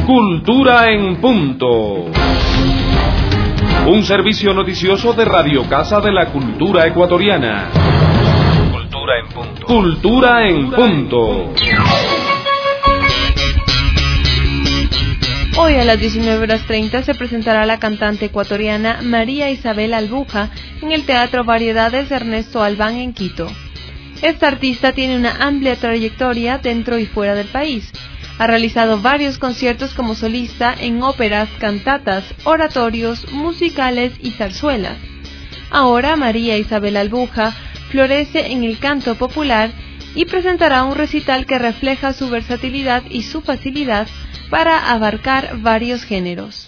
Cultura en Punto. Un servicio noticioso de Radio Casa de la Cultura Ecuatoriana. Cultura en Punto. Cultura en Punto. Hoy a las 19:30 se presentará la cantante ecuatoriana María Isabel Albuja en el Teatro Variedades Ernesto Albán en Quito. Esta artista tiene una amplia trayectoria dentro y fuera del país. Ha realizado varios conciertos como solista en óperas, cantatas, oratorios, musicales y zarzuelas. Ahora María Isabel Albuja florece en el canto popular y presentará un recital que refleja su versatilidad y su facilidad para abarcar varios géneros.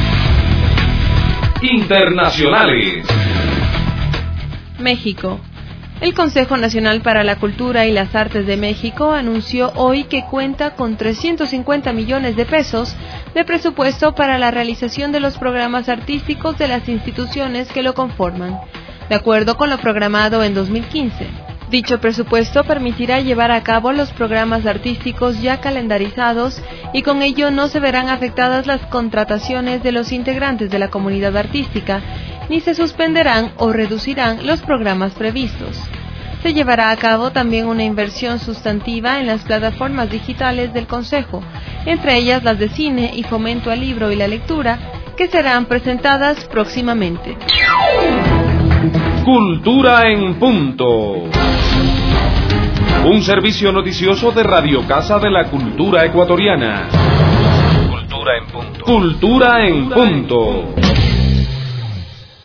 Internacionales. México. El Consejo Nacional para la Cultura y las Artes de México anunció hoy que cuenta con 350 millones de pesos de presupuesto para la realización de los programas artísticos de las instituciones que lo conforman, de acuerdo con lo programado en 2015. Dicho presupuesto permitirá llevar a cabo los programas artísticos ya calendarizados y con ello no se verán afectadas las contrataciones de los integrantes de la comunidad artística, ni se suspenderán o reducirán los programas previstos. Se llevará a cabo también una inversión sustantiva en las plataformas digitales del Consejo, entre ellas las de cine y fomento al libro y la lectura, que serán presentadas próximamente. Cultura en Punto. Un servicio noticioso de Radio Casa de la Cultura Ecuatoriana. Cultura en Punto. Cultura en Punto.